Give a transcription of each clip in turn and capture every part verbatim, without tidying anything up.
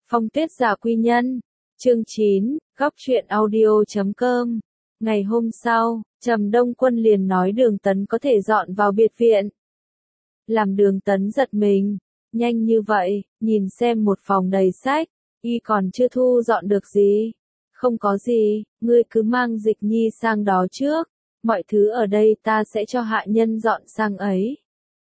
Phong Tuyết Giả Quy Nhân, chương chín, góc truyện audio chấm com. Ngày hôm sau, Trầm Đông Quân liền nói Đường Tấn có thể dọn vào biệt viện. Làm Đường Tấn giật mình, nhanh như vậy, nhìn xem một phòng đầy sách, y còn chưa thu dọn được gì. Không có gì, ngươi cứ mang Dịch Nhi sang đó trước, mọi thứ ở đây ta sẽ cho hạ nhân dọn sang ấy.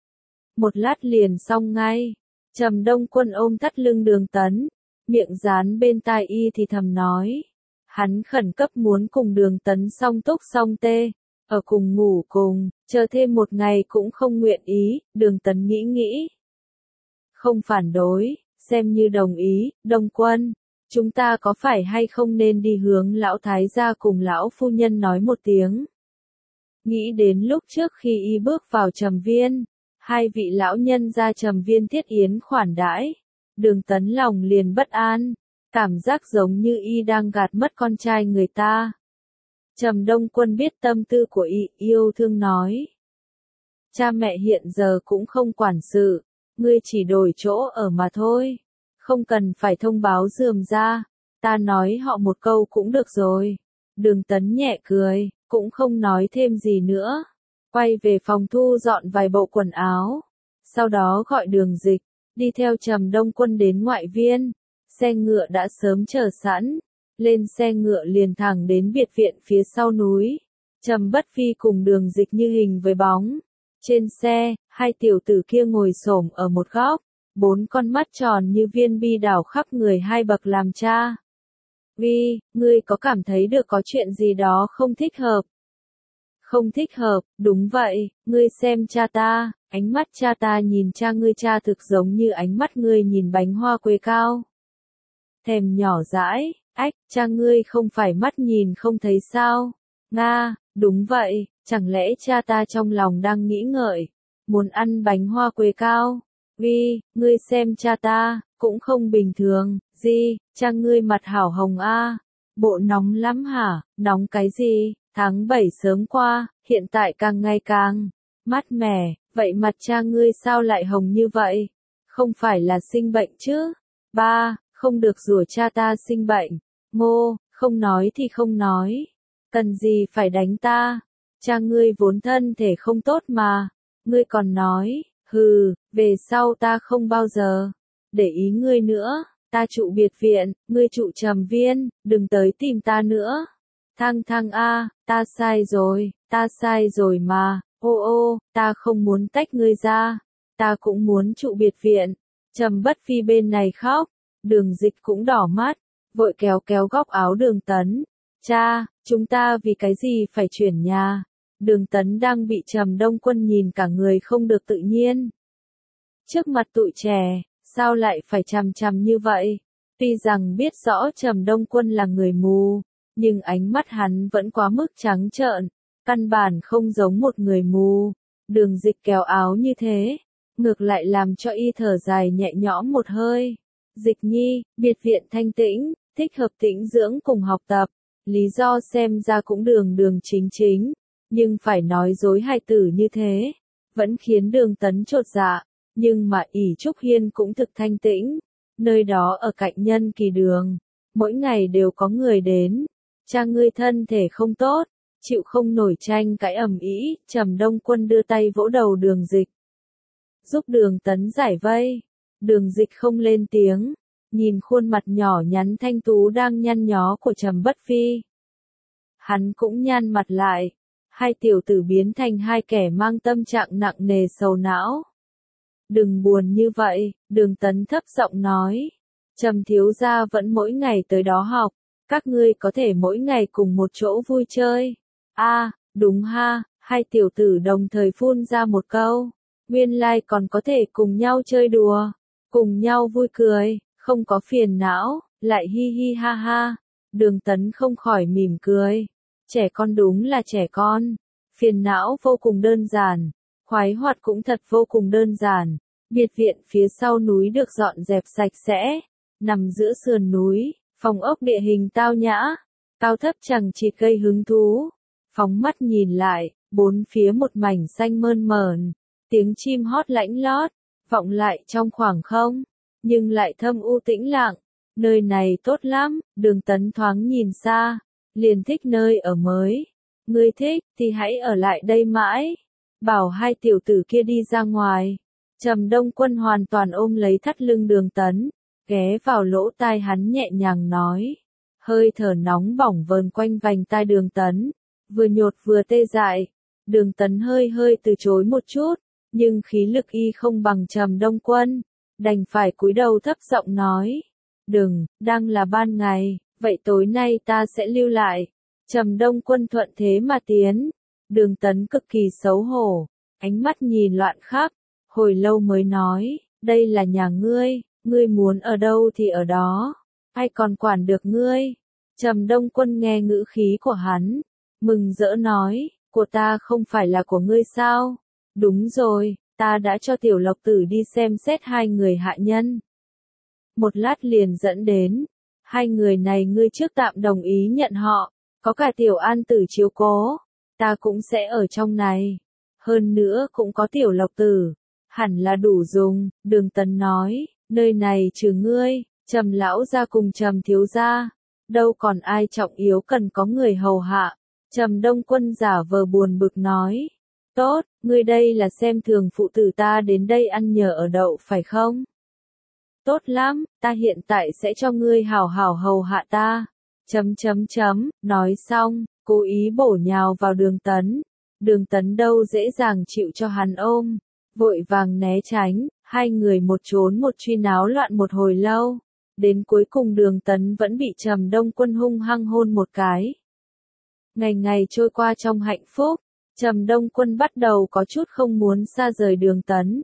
Một lát liền xong ngay. Trầm Đông Quân ôm thắt lưng Đường Tấn, miệng dán bên tai y thì thầm nói. Hắn khẩn cấp muốn cùng Đường Tấn song túc song tê, ở cùng ngủ cùng, chờ thêm một ngày cũng không nguyện ý. Đường Tấn nghĩ nghĩ, không phản đối, xem như đồng ý. Đông Quân, chúng ta có phải hay không nên đi hướng lão thái gia cùng lão phu nhân nói một tiếng. Nghĩ đến lúc trước khi y bước vào Trầm Viên, hai vị lão nhân ra Trầm Viên thiết yến khoản đãi, Đường Tấn lòng liền bất an, cảm giác giống như y đang gạt mất con trai người ta. Trầm Đông Quân biết tâm tư của y, yêu thương nói. Cha mẹ hiện giờ cũng không quản sự, ngươi chỉ đổi chỗ ở mà thôi, không cần phải thông báo rườm ra, ta nói họ một câu cũng được rồi. Đường Tấn nhẹ cười, cũng không nói thêm gì nữa, quay về phòng thu dọn vài bộ quần áo, sau đó gọi Đường Dịch, đi theo Trầm Đông Quân đến ngoại viên. Xe ngựa đã sớm chờ sẵn, lên xe ngựa liền thẳng đến biệt viện phía sau núi. Trầm Bất Phi cùng Đường Dịch như hình với bóng. Trên xe, hai tiểu tử kia ngồi xổm ở một góc, bốn con mắt tròn như viên bi đảo khắp người hai bậc làm cha. Vi, ngươi có cảm thấy được có chuyện gì đó không thích hợp? Không thích hợp, đúng vậy, ngươi xem cha ta, ánh mắt cha ta nhìn cha ngươi cha thực giống như ánh mắt ngươi nhìn bánh hoa quế cao. Thèm nhỏ dãi, ách, cha ngươi không phải mắt nhìn không thấy sao? Nga, đúng vậy, chẳng lẽ cha ta trong lòng đang nghĩ ngợi, muốn ăn bánh hoa quế cao? Vi, ngươi xem cha ta, cũng không bình thường. Gì, cha ngươi mặt hảo hồng a, bộ nóng lắm hả? Nóng cái gì? Tháng bảy sớm qua, hiện tại càng ngày càng mát mẻ, vậy mặt cha ngươi sao lại hồng như vậy? Không phải là sinh bệnh chứ? Ba, không được rủa cha ta sinh bệnh. Ngô, không nói thì không nói, cần gì phải đánh ta? Cha ngươi vốn thân thể không tốt mà, ngươi còn nói, hừ, về sau ta không bao giờ để ý ngươi nữa, ta trụ biệt viện, ngươi trụ Trầm Viên, đừng tới tìm ta nữa. Thăng Thăng a, ta sai rồi, ta sai rồi mà, ô ô, ta không muốn tách ngươi ra, ta cũng muốn trụ biệt viện. Trầm Bất Phi bên này khóc, Đường Dịch cũng đỏ mắt, vội kéo kéo góc áo Đường Tấn. Cha, chúng ta vì cái gì phải chuyển nhà? Đường Tấn đang bị Trầm Đông Quân nhìn cả người không được tự nhiên. Trước mặt tụi trẻ, sao lại phải chằm chằm như vậy? Tuy rằng biết rõ Trầm Đông Quân là người mù, nhưng ánh mắt hắn vẫn quá mức trắng trợn, căn bản không giống một người mù. Đường Dịch kéo áo như thế, ngược lại làm cho y thở dài nhẹ nhõm một hơi. Dịch Nhi, biệt viện thanh tĩnh, thích hợp tĩnh dưỡng cùng học tập, lý do xem ra cũng đường đường chính chính, nhưng phải nói dối hai từ như thế, vẫn khiến Đường Tấn chột dạ. Nhưng mà ỷ Trúc Hiên cũng thực thanh tĩnh, nơi đó ở cạnh Nhân Kỳ Đường, mỗi ngày đều có người đến. Cha ngươi thân thể không tốt, chịu không nổi tranh cãi ầm ĩ. Trầm Đông Quân đưa tay vỗ đầu Đường Dịch, giúp Đường Tấn giải vây. Đường Dịch không lên tiếng, nhìn khuôn mặt nhỏ nhắn thanh tú đang nhăn nhó của Trầm Bất Phi. Hắn cũng nhăn mặt lại, hai tiểu tử biến thành hai kẻ mang tâm trạng nặng nề sầu não. Đừng buồn như vậy, Đường Tấn thấp giọng nói. Trầm thiếu gia vẫn mỗi ngày tới đó học, các ngươi có thể mỗi ngày cùng một chỗ vui chơi. A, à, đúng ha, hai tiểu tử đồng thời phun ra một câu. Nguyên lai like còn có thể cùng nhau chơi đùa, cùng nhau vui cười, không có phiền não, lại hi hi ha ha. Đường Tấn không khỏi mỉm cười. Trẻ con đúng là trẻ con, phiền não vô cùng đơn giản, khoái hoạt cũng thật vô cùng đơn giản. Biệt viện phía sau núi được dọn dẹp sạch sẽ, nằm giữa sườn núi, phòng ốc địa hình tao nhã, cao thấp chẳng chịt gây hứng thú. Phóng mắt nhìn lại, bốn phía một mảnh xanh mơn mởn, tiếng chim hót lãnh lót, vọng lại trong khoảng không, nhưng lại thâm u tĩnh lặng. nơi này tốt lắm, Đường Tấn thoáng nhìn xa, liền thích nơi ở mới. Ngươi thích, thì hãy ở lại đây mãi. Bảo hai tiểu tử kia đi ra ngoài. Trầm Đông Quân hoàn toàn ôm lấy thắt lưng Đường Tấn, ghé vào lỗ tai hắn nhẹ nhàng nói. Hơi thở nóng bỏng vờn quanh vành tai Đường Tấn, vừa nhột vừa tê dại. Đường Tấn hơi hơi từ chối một chút, nhưng khí lực y không bằng Trầm Đông Quân, đành phải cúi đầu thấp giọng nói. Đừng, đang là ban ngày, vậy tối nay ta sẽ lưu lại. Trầm Đông Quân thuận thế mà tiến. Đường Tấn cực kỳ xấu hổ, ánh mắt nhìn loạn khắp, hồi lâu mới nói, đây là nhà ngươi, ngươi muốn ở đâu thì ở đó, ai còn quản được ngươi. Trầm Đông Quân nghe ngữ khí của hắn, mừng rỡ nói, của ta không phải là của ngươi sao? Đúng rồi, ta đã cho Tiểu Lộc Tử đi xem xét hai người hạ nhân. Một lát liền dẫn đến, hai người này ngươi trước tạm đồng ý nhận họ, có cả Tiểu An Tử chiếu cố, ta cũng sẽ ở trong này. Hơn nữa cũng có Tiểu Lộc Tử, hẳn là đủ dùng. Đường Tấn nói, nơi này trừ ngươi, Trầm lão gia cùng Trầm thiếu gia, đâu còn ai trọng yếu cần có người hầu hạ. Trầm Đông Quân giả vờ buồn bực nói, tốt, ngươi đây là xem thường phụ tử ta đến đây ăn nhờ ở đậu phải không? Tốt lắm, ta hiện tại sẽ cho ngươi hảo hảo hầu hạ ta. Chấm chấm chấm, nói xong, cố ý bổ nhào vào Đường Tấn. Đường Tấn đâu dễ dàng chịu cho hắn ôm, vội vàng né tránh, hai người một trốn một truy náo loạn một hồi lâu. Đến cuối cùng Đường Tấn vẫn bị Trầm Đông Quân hung hăng hôn một cái. Ngày ngày trôi qua trong hạnh phúc, Trầm Đông Quân bắt đầu có chút không muốn xa rời Đường Tấn.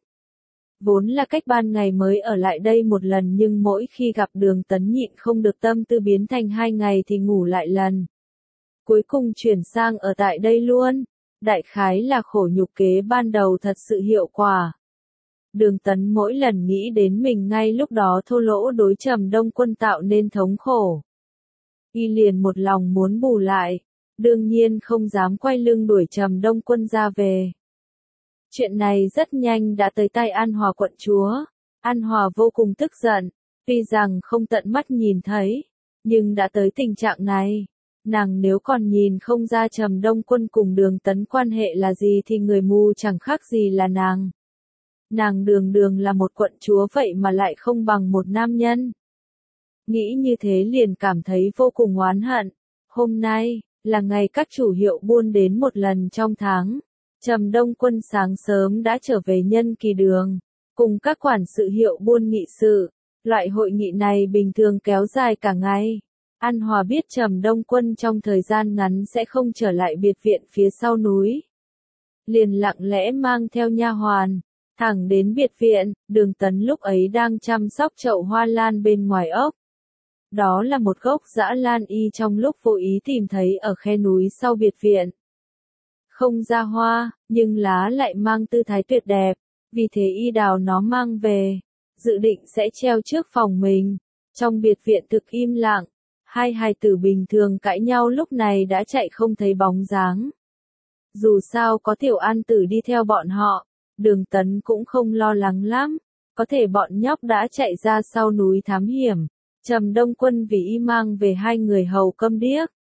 Vốn là cách ban ngày mới ở lại đây một lần nhưng mỗi khi gặp Đường Tấn nhịn không được tâm tư biến thành hai ngày thì ngủ lại lần. Cuối cùng chuyển sang ở tại đây luôn, đại khái là khổ nhục kế ban đầu thật sự hiệu quả. Đường Tấn mỗi lần nghĩ đến mình ngay lúc đó thô lỗ đối Trầm Đông Quân tạo nên thống khổ. Y liền một lòng muốn bù lại, đương nhiên không dám quay lưng đuổi Trầm Đông Quân ra về. Chuyện này rất nhanh đã tới tay An Hòa quận chúa. An Hòa vô cùng tức giận, tuy rằng không tận mắt nhìn thấy, nhưng đã tới tình trạng này. Nàng nếu còn nhìn không ra Trầm Đông Quân cùng Đường Tấn quan hệ là gì thì người mù chẳng khác gì là nàng. Nàng đường đường là một quận chúa vậy mà lại không bằng một nam nhân. Nghĩ như thế liền cảm thấy vô cùng oán hận. Hôm nay, là ngày các chủ hiệu buôn đến một lần trong tháng. Trầm Đông Quân sáng sớm đã trở về Nhân Kỳ Đường, cùng các quản sự hiệu buôn nghị sự. Loại hội nghị này bình thường kéo dài cả ngày. An Hòa biết Trầm Đông Quân trong thời gian ngắn sẽ không trở lại biệt viện phía sau núi. Liền lặng lẽ mang theo nha hoàn, thẳng đến biệt viện. Đường Tấn lúc ấy đang chăm sóc chậu hoa lan bên ngoài ốc. Đó là một gốc dã lan y trong lúc vô ý tìm thấy ở khe núi sau biệt viện. Không ra hoa, nhưng lá lại mang tư thái tuyệt đẹp, vì thế y đào nó mang về, dự định sẽ treo trước phòng mình. Trong biệt viện thực im lặng, hai hài tử bình thường cãi nhau lúc này đã chạy không thấy bóng dáng. Dù sao có Tiểu An Tử đi theo bọn họ, Đường Tấn cũng không lo lắng lắm, có thể bọn nhóc đã chạy ra sau núi thám hiểm. Trầm Đông Quân vì y mang về hai người hầu câm điếc.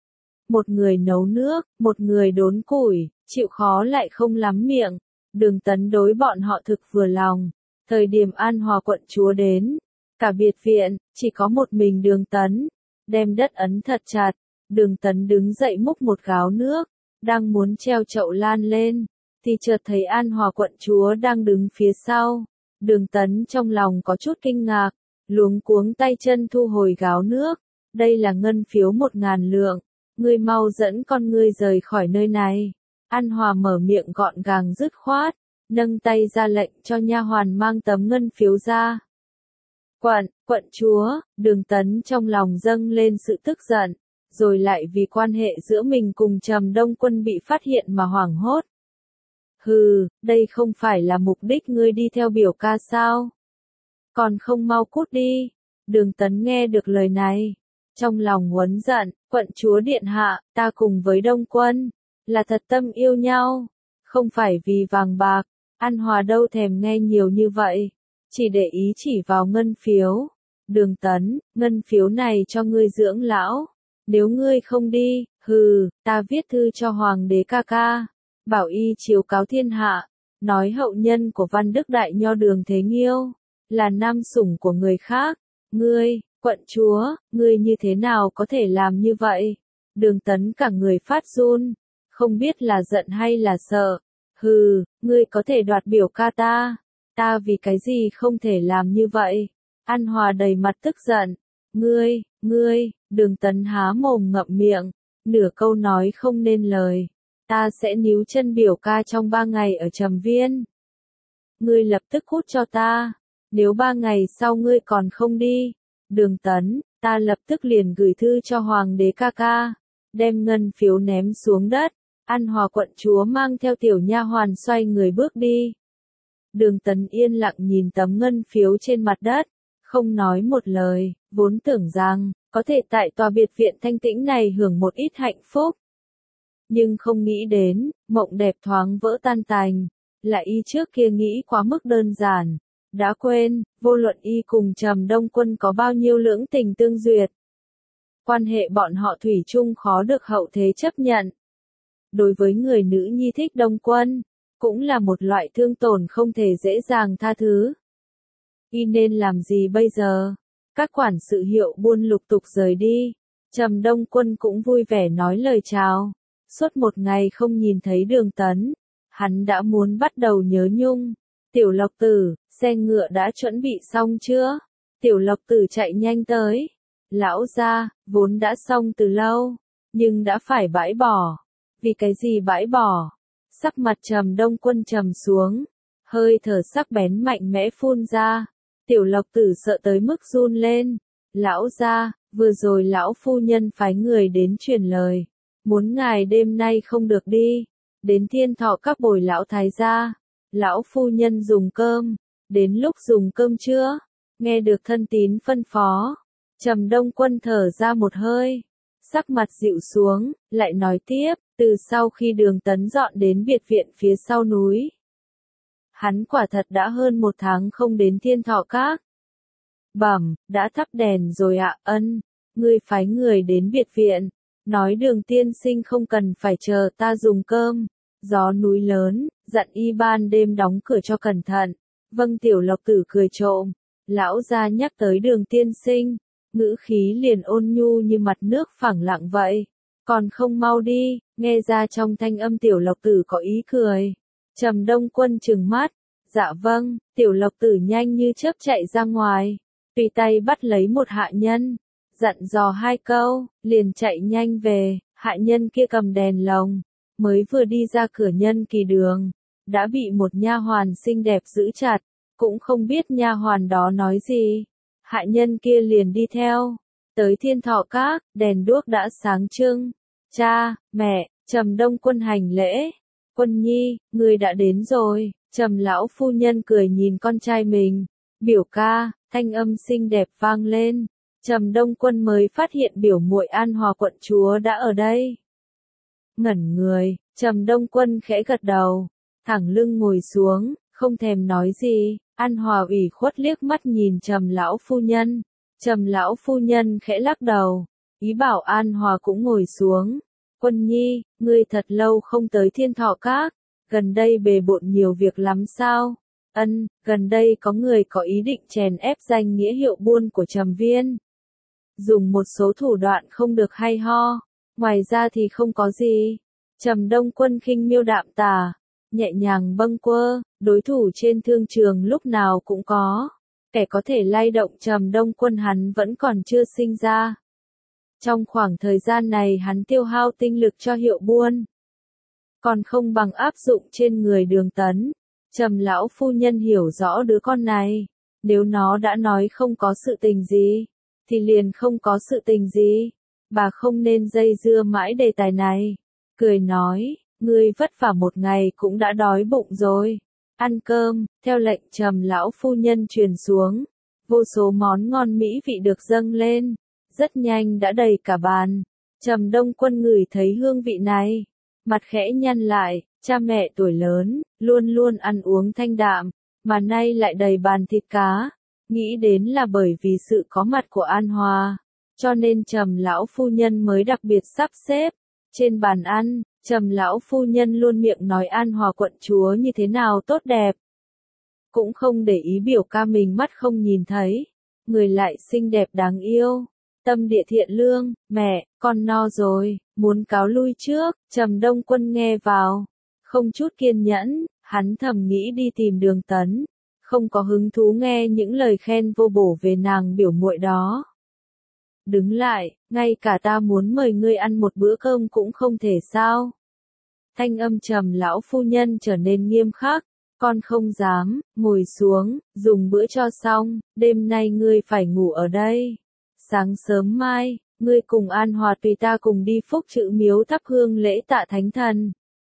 Một người nấu nước, một người đốn củi, chịu khó lại không lắm miệng. Đường Tấn đối bọn họ thực vừa lòng. Thời điểm An Hòa quận chúa đến, cả biệt viện, chỉ có một mình Đường Tấn, đem đất ấn thật chặt. Đường Tấn đứng dậy múc một gáo nước, đang muốn treo chậu lan lên, thì chợt thấy An Hòa quận chúa đang đứng phía sau. Đường Tấn trong lòng có chút kinh ngạc, luống cuống tay chân thu hồi gáo nước. Đây là ngân phiếu một ngàn lượng, ngươi mau dẫn con ngươi rời khỏi nơi này. An Hòa mở miệng gọn gàng dứt khoát, nâng tay ra lệnh cho nha hoàn mang tấm ngân phiếu ra. Quận, quận chúa, Đường Tấn trong lòng dâng lên sự tức giận, rồi lại vì quan hệ giữa mình cùng Trầm Đông Quân bị phát hiện mà hoảng hốt. Hừ, đây không phải là mục đích ngươi đi theo biểu ca sao? Còn không mau cút đi. Đường Tấn nghe được lời này, trong lòng uất giận, quận chúa điện hạ, ta cùng với Đông Quân, là thật tâm yêu nhau, không phải vì vàng bạc. An Hòa đâu thèm nghe nhiều như vậy, chỉ để ý chỉ vào ngân phiếu. Đường Tấn, ngân phiếu này cho ngươi dưỡng lão. Nếu ngươi không đi, hừ, ta viết thư cho hoàng đế ca ca. Bảo y chiếu cáo thiên hạ. Nói hậu nhân của Văn Đức Đại Nho Đường Thế Nghiêu. Là nam sủng của người khác. Ngươi, quận chúa, ngươi như thế nào có thể làm như vậy? Đường Tấn cả người phát run. Không biết là giận hay là sợ. Hừ, ngươi có thể đoạt biểu ca ta. Ta vì cái gì không thể làm như vậy? An Hòa đầy mặt tức giận. Ngươi, ngươi, Đường Tấn há mồm ngậm miệng. Nửa câu nói không nên lời. Ta sẽ níu chân biểu ca trong ba ngày ở Trầm Viên. Ngươi lập tức cút cho ta. Nếu ba ngày sau ngươi còn không đi. Đường Tấn, ta lập tức liền gửi thư cho hoàng đế ca ca. Đem ngân phiếu ném xuống đất. An Hòa quận chúa mang theo tiểu nha hoàn xoay người bước đi. Đường Tấn yên lặng nhìn tấm ngân phiếu trên mặt đất, không nói một lời, vốn tưởng rằng, có thể tại tòa biệt viện thanh tĩnh này hưởng một ít hạnh phúc. Nhưng không nghĩ đến, mộng đẹp thoáng vỡ tan tành, là y trước kia nghĩ quá mức đơn giản, đã quên, vô luận y cùng Trầm Đông Quân có bao nhiêu lưỡng tình tương duyệt. Quan hệ bọn họ thủy chung khó được hậu thế chấp nhận. Đối với người nữ nhi thích Đông Quân, cũng là một loại thương tổn không thể dễ dàng tha thứ. Y nên làm gì bây giờ? Các quản sự Hiệu Buôn lục tục rời đi. Trầm Đông Quân cũng vui vẻ nói lời chào. Suốt một ngày không nhìn thấy Đường Tấn, hắn đã muốn bắt đầu nhớ nhung. Tiểu Lộc Tử, xe ngựa đã chuẩn bị xong chưa? Tiểu Lộc Tử chạy nhanh tới. Lão gia, vốn đã xong từ lâu, nhưng đã phải bãi bỏ. Vì cái gì bãi bỏ? Sắc mặt Trầm Đông Quân trầm xuống, hơi thở sắc bén mạnh mẽ phun ra. Tiểu Lộc Tử sợ tới mức run lên. Lão gia, vừa rồi lão phu nhân phái người đến truyền lời, muốn ngài đêm nay không được đi, đến Thiên Thọ các bồi lão thái gia. Lão phu nhân dùng cơm, đến lúc dùng cơm chưa? Nghe được thân tín phân phó, Trầm Đông Quân thở ra một hơi, sắc mặt dịu xuống, lại nói tiếp, từ sau khi Đường Tấn dọn đến biệt viện phía sau núi, hắn quả thật đã hơn một tháng không đến Thiên Thọ các. Bẩm, đã thắp đèn rồi ạ. Ân, ngươi phái người đến biệt viện, nói Đường tiên sinh không cần phải chờ ta dùng cơm. Gió núi lớn, dặn y ban đêm đóng cửa cho cẩn thận. Vâng. Tiểu Lộc Tử cười trộm, lão gia nhắc tới Đường tiên sinh, ngữ khí liền ôn nhu như mặt nước phẳng lặng vậy. Còn không mau đi, nghe ra trong thanh âm Tiểu Lộc Tử có ý cười. Trầm Đông Quân trừng mắt, dạ vâng. Tiểu Lộc Tử nhanh như chớp chạy ra ngoài, tùy tay bắt lấy một hạ nhân, dặn dò hai câu, liền chạy nhanh về. Hạ nhân kia cầm đèn lồng, mới vừa đi ra cửa Nhân Kỳ Đường, đã bị một nha hoàn xinh đẹp giữ chặt, cũng không biết nha hoàn đó nói gì. Hạ nhân kia liền đi theo, tới Thiên Thọ các, đèn đuốc đã sáng trưng. Cha, mẹ, Trầm Đông Quân hành lễ. Quân nhi, ngươi đã đến rồi. Trầm lão phu nhân cười nhìn con trai mình. Biểu ca, thanh âm xinh đẹp vang lên. Trầm Đông Quân mới phát hiện biểu muội An Hòa quận chúa đã ở đây. Ngẩn người, Trầm Đông Quân khẽ gật đầu, thẳng lưng ngồi xuống, không thèm nói gì. An Hòa ủy khuất liếc mắt nhìn Trầm lão phu nhân. Trầm lão phu nhân khẽ lắc đầu, ý bảo An Hòa cũng ngồi xuống. Quân nhi, ngươi thật lâu không tới Thiên Thọ các, gần đây bề bộn nhiều việc lắm sao? Ân, gần đây có người có ý định chèn ép danh nghĩa Hiệu Buôn của Trầm Viên. Dùng một số thủ đoạn không được hay ho, ngoài ra thì không có gì. Trầm Đông Quân khinh miêu đạm tà, nhẹ nhàng bâng quơ, đối thủ trên thương trường lúc nào cũng có. Kẻ có thể lay động Trầm Đông Quân hắn vẫn còn chưa sinh ra. Trong khoảng thời gian này hắn tiêu hao tinh lực cho Hiệu Buôn, còn không bằng áp dụng trên người Đường Tấn. Trầm lão phu nhân hiểu rõ đứa con này, nếu nó đã nói không có sự tình gì, thì liền không có sự tình gì. Bà không nên dây dưa mãi đề tài này. Cười nói, ngươi vất vả một ngày cũng đã đói bụng rồi. Ăn cơm. Theo lệnh Trầm lão phu nhân truyền xuống, vô số món ngon mỹ vị được dâng lên, rất nhanh đã đầy cả bàn. Trầm Đông Quân ngửi thấy hương vị này, mặt khẽ nhăn lại. Cha mẹ tuổi lớn, luôn luôn ăn uống thanh đạm, mà nay lại đầy bàn thịt cá. nghĩ đến là bởi vì sự có mặt của An Hòa, cho nên Trầm lão phu nhân mới đặc biệt sắp xếp. Trên bàn ăn, Trầm lão phu nhân luôn miệng nói An Hòa quận chúa như thế nào tốt đẹp. Cũng không để ý biểu ca mình mắt không nhìn thấy, người lại xinh đẹp đáng yêu, tâm địa thiện lương. Mẹ, con no rồi, muốn cáo lui trước. Trầm Đông Quân nghe vào, không chút kiên nhẫn, hắn thầm nghĩ đi tìm Đường Tấn, không có hứng thú nghe những lời khen vô bổ về nàng biểu muội đó. Đứng lại, ngay cả ta muốn mời ngươi ăn một bữa cơm cũng không thể sao? Thanh âm Trầm lão phu nhân trở nên nghiêm khắc. Con không dám. Ngồi xuống, dùng bữa cho xong, đêm nay ngươi phải ngủ ở đây. Sáng sớm mai, ngươi cùng An Hòa tùy ta cùng đi Phúc Trự Miếu thắp hương lễ tạ thánh thần.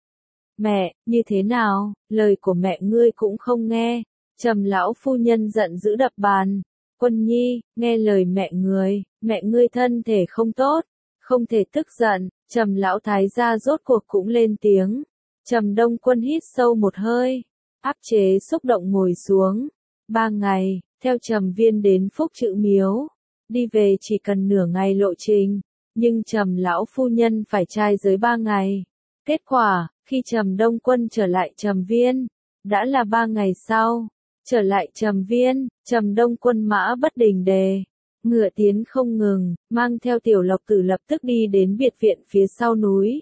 Mẹ, như thế nào, lời của mẹ ngươi cũng không nghe. Trầm lão phu nhân giận dữ đập bàn. Quân nhi, nghe lời mẹ ngươi, mẹ ngươi thân thể không tốt, không thể tức giận. Trầm lão thái gia rốt cuộc cũng lên tiếng. Trầm Đông Quân hít sâu một hơi, áp chế xúc động ngồi xuống. Ba ngày, theo Trầm Viên đến Phúc Trự Miếu, đi về chỉ cần nửa ngày lộ trình, nhưng Trầm lão phu nhân phải trai dưới ba ngày. Kết quả, khi Trầm Đông Quân trở lại Trầm Viên, đã là ba ngày sau. Trở lại Trầm Viên, Trầm Đông Quân mã bất đình đề, ngựa tiến không ngừng, mang theo Tiểu Lộc Tử lập tức đi đến biệt viện phía sau núi.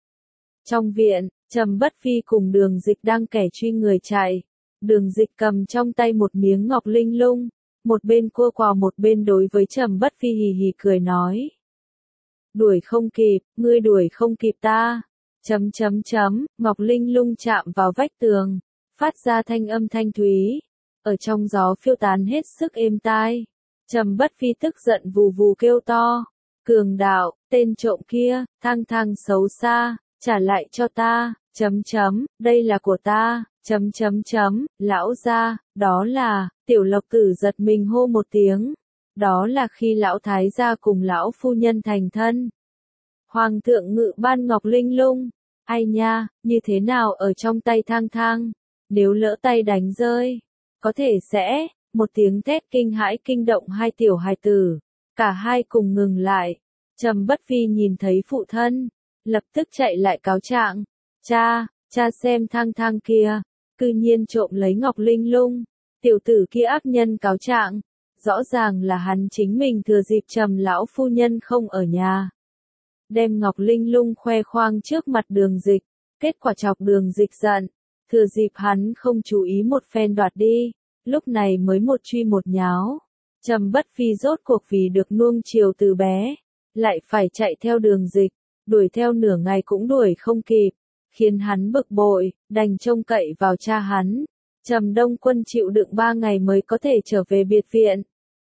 Trong viện, Trầm Bất Phi cùng Đường Dịch đang kẻ truy người chạy. Đường Dịch cầm trong tay một miếng ngọc linh lung, một bên cua quào một bên đối với Trầm Bất Phi hì hì cười nói. Đuổi không kịp, ngươi đuổi không kịp ta. Chấm chấm chấm, ngọc linh lung chạm vào vách tường, phát ra thanh âm thanh thúy, ở trong gió phiêu tán hết sức êm tai. Trầm Bất Phi tức giận vù vù kêu to. Cường đạo, tên trộm kia, thang thang xấu xa, trả lại cho ta. Chấm chấm, đây là của ta. Chấm chấm chấm, lão gia, đó là. Tiểu Lộc Tử giật mình hô một tiếng. Đó là khi lão thái gia cùng lão phu nhân thành thân. Hoàng thượng ngự ban ngọc linh lung. Ai nha, như thế nào ở trong tay thang thang? Nếu lỡ tay đánh rơi, có thể sẽ. Một tiếng thét kinh hãi kinh động hai tiểu hài tử. Cả hai cùng ngừng lại. Trầm Bất Phi nhìn thấy phụ thân, lập tức chạy lại cáo trạng. Cha, cha xem thang thang kia, cư nhiên trộm lấy ngọc linh lung. Tiểu tử kia ác nhân cáo trạng. Rõ ràng là hắn chính mình thừa dịp Trầm lão phu nhân không ở nhà, đem ngọc linh lung khoe khoang trước mặt Đường Dịch. Kết quả chọc Đường Dịch giận, thừa dịp hắn không chú ý một phen đoạt đi. Lúc này mới một truy một nháo. Trầm Bất Phi rốt cuộc vì được nuông chiều từ bé, lại phải chạy theo Đường Dịch, đuổi theo nửa ngày cũng đuổi không kịp, khiến hắn bực bội, đành trông cậy vào cha hắn. Trầm Đông Quân chịu đựng ba ngày mới có thể trở về biệt viện.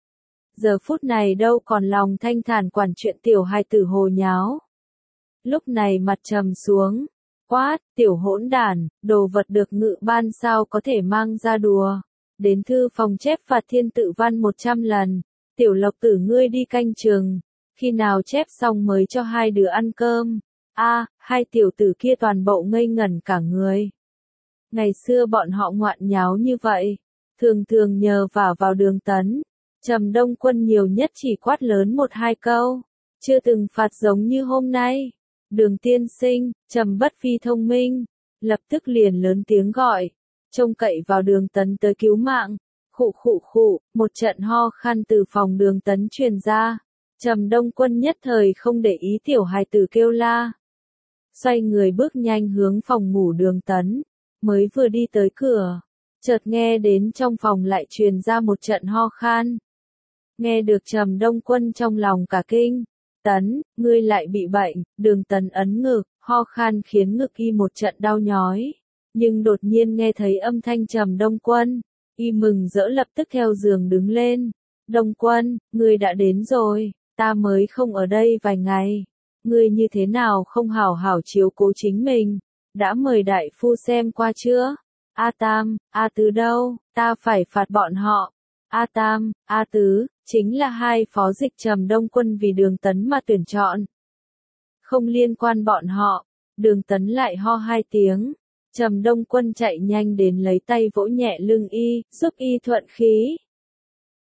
Giờ phút này đâu còn lòng thanh thản quản chuyện tiểu hài tử hồ nháo. Lúc này mặt trầm xuống, quát, tiểu hỗn đản, đồ vật được ngự ban sao có thể mang ra đùa. Đến thư phòng chép phạt thiên tự văn một trăm lần. Tiểu Lộc Tử ngươi đi canh chừng, khi nào chép xong mới cho hai đứa ăn cơm. A, à, hai tiểu tử kia toàn bộ ngây ngẩn cả người. Ngày xưa bọn họ ngoạn nháo như vậy, thường thường nhờ vả vào Đường Tấn. Trầm Đông Quân nhiều nhất chỉ quát lớn một hai câu, chưa từng phạt giống như hôm nay. Đường tiên sinh, Trầm Bất Phi thông minh, lập tức liền lớn tiếng gọi, trông cậy vào Đường Tấn tới cứu mạng. Khụ khụ khụ, một trận ho khan từ phòng Đường Tấn truyền ra. Trầm Đông Quân nhất thời không để ý tiểu hài tử kêu la, xoay người bước nhanh hướng phòng ngủ Đường Tấn. Mới vừa đi tới cửa, chợt nghe đến trong phòng lại truyền ra một trận ho khan. Nghe được Trầm Đông Quân trong lòng cả kinh. Tấn, ngươi lại bị bệnh. Đường Tấn ấn ngực, ho khan khiến ngực y một trận đau nhói. Nhưng đột nhiên nghe thấy âm thanh Trầm Đông Quân, y mừng rỡ lập tức theo giường đứng lên. Đông Quân, ngươi đã đến rồi, ta mới không ở đây vài ngày. Ngươi như thế nào không hảo hảo chiếu cố chính mình? Đã mời đại phu xem qua chưa? A Tam, A Tứ đâu? Ta phải phạt bọn họ. A Tam, A Tứ, chính là hai phó dịch Trầm Đông Quân vì Đường Tấn mà tuyển chọn. Không liên quan bọn họ. Đường Tấn lại ho hai tiếng. Trầm Đông Quân chạy nhanh đến lấy tay vỗ nhẹ lưng y, giúp y thuận khí.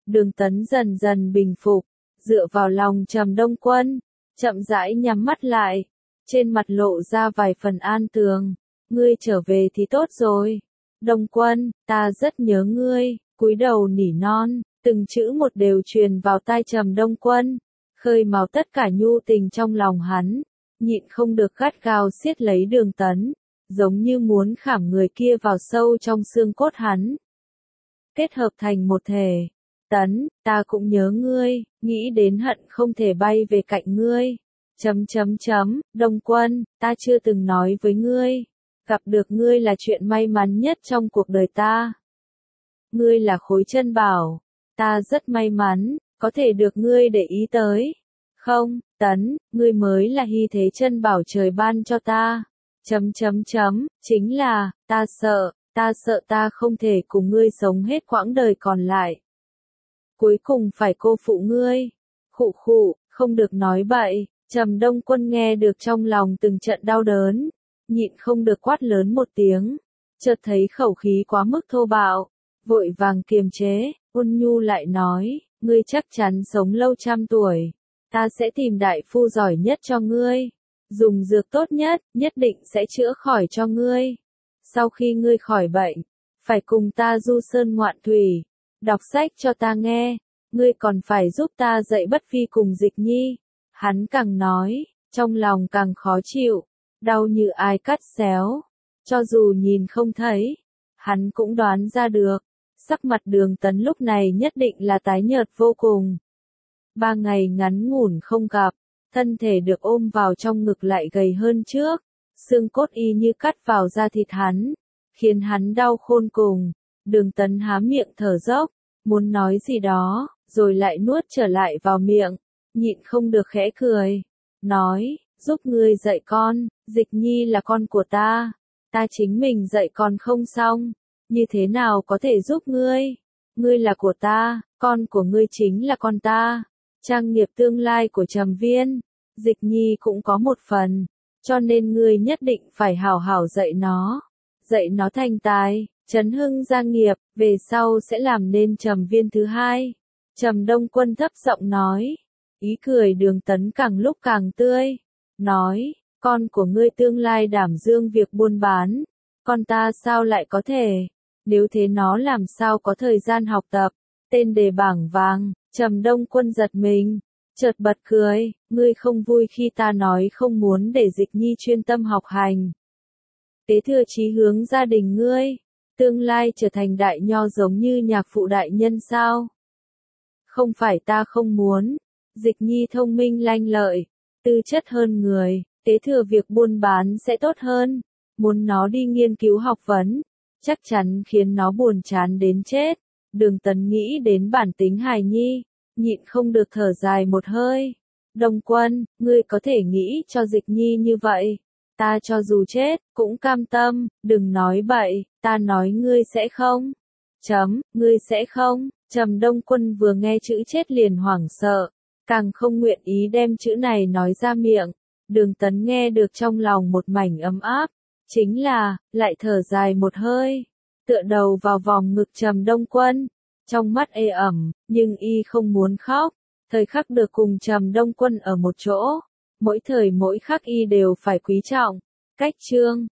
Đường Tấn dần dần bình phục, dựa vào lòng Trầm Đông Quân, chậm rãi nhắm mắt lại, trên mặt lộ ra vài phần an tường. Ngươi trở về thì tốt rồi. Đông Quân, ta rất nhớ ngươi, cúi đầu nỉ non, từng chữ một đều truyền vào tai Trầm Đông Quân, khơi mào tất cả nhu tình trong lòng hắn, nhịn không được gắt gao siết lấy Đường Tấn, giống như muốn khảm người kia vào sâu trong xương cốt hắn. Kết hợp thành một thể. Tấn, ta cũng nhớ ngươi, nghĩ đến hận không thể bay về cạnh ngươi. Chấm chấm chấm, Đông Quân, ta chưa từng nói với ngươi. Gặp được ngươi là chuyện may mắn nhất trong cuộc đời ta. Ngươi là khối chân bảo. Ta rất may mắn, có thể được ngươi để ý tới. Không, Tấn, ngươi mới là hy thế chân bảo trời ban cho ta. Chấm chấm chấm, chính là, ta sợ, ta sợ ta không thể cùng ngươi sống hết quãng đời còn lại. Cuối cùng phải cô phụ ngươi. Khụ khụ, không được nói bậy. Trầm Đông Quân nghe được trong lòng từng trận đau đớn, nhịn không được quát lớn một tiếng, chợt thấy khẩu khí quá mức thô bạo, vội vàng kiềm chế, ôn nhu lại nói, ngươi chắc chắn sống lâu trăm tuổi, ta sẽ tìm đại phu giỏi nhất cho ngươi, dùng dược tốt nhất, nhất định sẽ chữa khỏi cho ngươi. Sau khi ngươi khỏi bệnh, phải cùng ta du sơn ngoạn thủy, đọc sách cho ta nghe, ngươi còn phải giúp ta dạy Bất Phi cùng Dịch Nhi. Hắn càng nói, trong lòng càng khó chịu, đau như ai cắt xéo, cho dù nhìn không thấy, hắn cũng đoán ra được, sắc mặt Đường Tấn lúc này nhất định là tái nhợt vô cùng. Ba ngày ngắn ngủn không gặp, thân thể được ôm vào trong ngực lại gầy hơn trước, xương cốt y như cắt vào da thịt hắn, khiến hắn đau khôn cùng. Đường Tấn há miệng thở dốc, muốn nói gì đó, rồi lại nuốt trở lại vào miệng, nhịn không được khẽ cười, nói, giúp ngươi dạy con, Dịch Nhi là con của ta, ta chính mình dạy con không xong, như thế nào có thể giúp ngươi, ngươi là của ta, con của ngươi chính là con ta, trang nghiệp tương lai của Trầm Viên, Dịch Nhi cũng có một phần, cho nên ngươi nhất định phải hảo hảo dạy nó, dạy nó thành tài, chấn hưng gia nghiệp, về sau sẽ làm nên Trầm Viên thứ hai. Trầm Đông Quân thấp giọng nói, ý cười Đường Tấn càng lúc càng tươi, nói, con của ngươi tương lai đảm dương việc buôn bán, con ta sao lại có thể, nếu thế nó làm sao có thời gian học tập, tên đề bảng vàng. Trầm Đông Quân giật mình, chợt bật cười, ngươi không vui khi ta nói không muốn để Dịch Nhi chuyên tâm học hành. Kế thừa chí hướng gia đình ngươi, tương lai trở thành đại nho giống như nhạc phụ đại nhân sao? Không phải ta không muốn, Dịch Nhi thông minh lanh lợi, tư chất hơn người, kế thừa việc buôn bán sẽ tốt hơn, muốn nó đi nghiên cứu học vấn, chắc chắn khiến nó buồn chán đến chết. Đường Tấn nghĩ đến bản tính hài nhi, nhịn không được thở dài một hơi. Đông Quân, ngươi có thể nghĩ cho Dịch Nhi như vậy, ta cho dù chết, cũng cam tâm, đừng nói bậy, ta nói ngươi sẽ không. Chấm, ngươi sẽ không. Trầm Đông Quân vừa nghe chữ chết liền hoảng sợ, càng không nguyện ý đem chữ này nói ra miệng. Đường Tấn nghe được trong lòng một mảnh ấm áp, chính là, lại thở dài một hơi, tựa đầu vào vòng ngực Trầm Đông Quân, trong mắt ê ẩm, nhưng y không muốn khóc, thời khắc được cùng Trầm Đông Quân ở một chỗ, mỗi thời mỗi khắc y đều phải quý trọng. Cách chương